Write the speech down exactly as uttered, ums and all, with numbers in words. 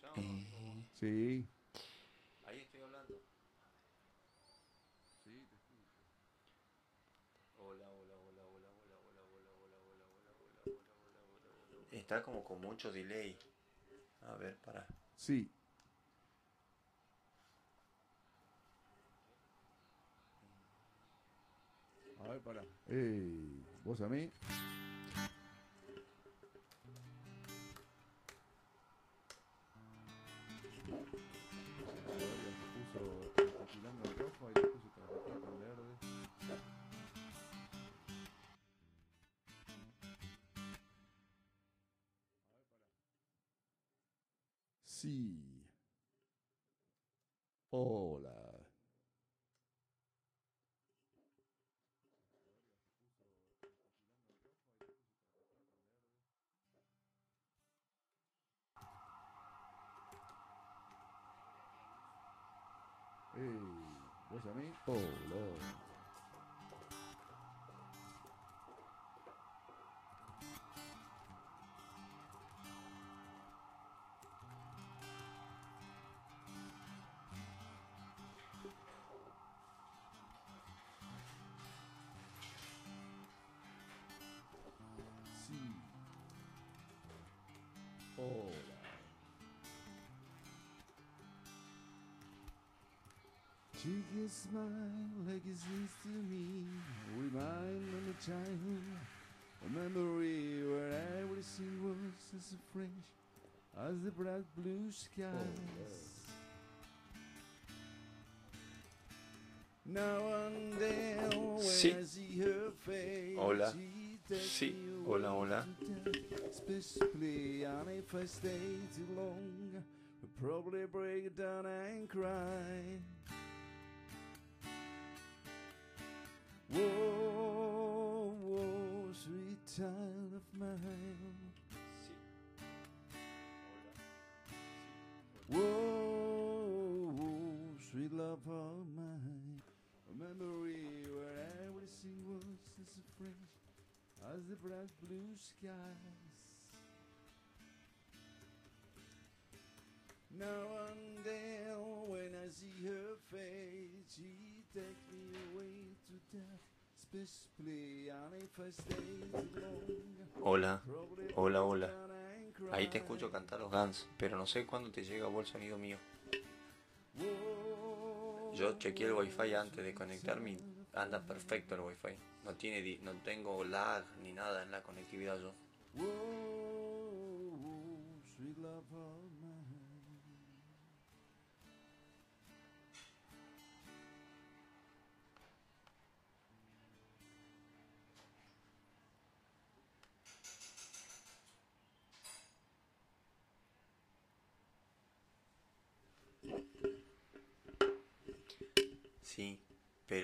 Eh, Sí. ahí estoy hablando. Sí, te escucho. Hola, hola, hola, hola, hola, hola, hola, hola, hola, hola, hola, hola, hola, hola, hola. Está como con mucho delay. A ver, para. Sí. A ver, para. Ey, vos a mí. A ver, ya se puso el titulando en rojo, ahí le puse tarjetita en verde. Sí. Hola. Ey, vos a mí. Hola. Sí. Hola. She can smile like it seems to me. Remind me of childhood. A memory where everything was as fresh as the bright blue skies. Now and then when Sí. I see her face, Hola. she takes Sí. me Hola, away hola. to death, especially and if I stay too long, I'll probably break down and cry. Whoa, whoa, sweet child of mine. Sí. Whoa, whoa, sweet love of mine. A memory where everything was as fresh as the bright blue skies. Now and then when I see her face, she takes me away to death, especially and if I stay too long. Hola. Probably Hola, break hola. down and cry. Ahí te escucho cantar los Guns, pero no sé cuándo te llega vos el sonido mío. Yo chequeé el wifi antes de conectarme y anda perfecto el wifi. No tiene, di- no tengo lag ni nada en la conectividad yo. Whoa, sweet love of mine. Sí.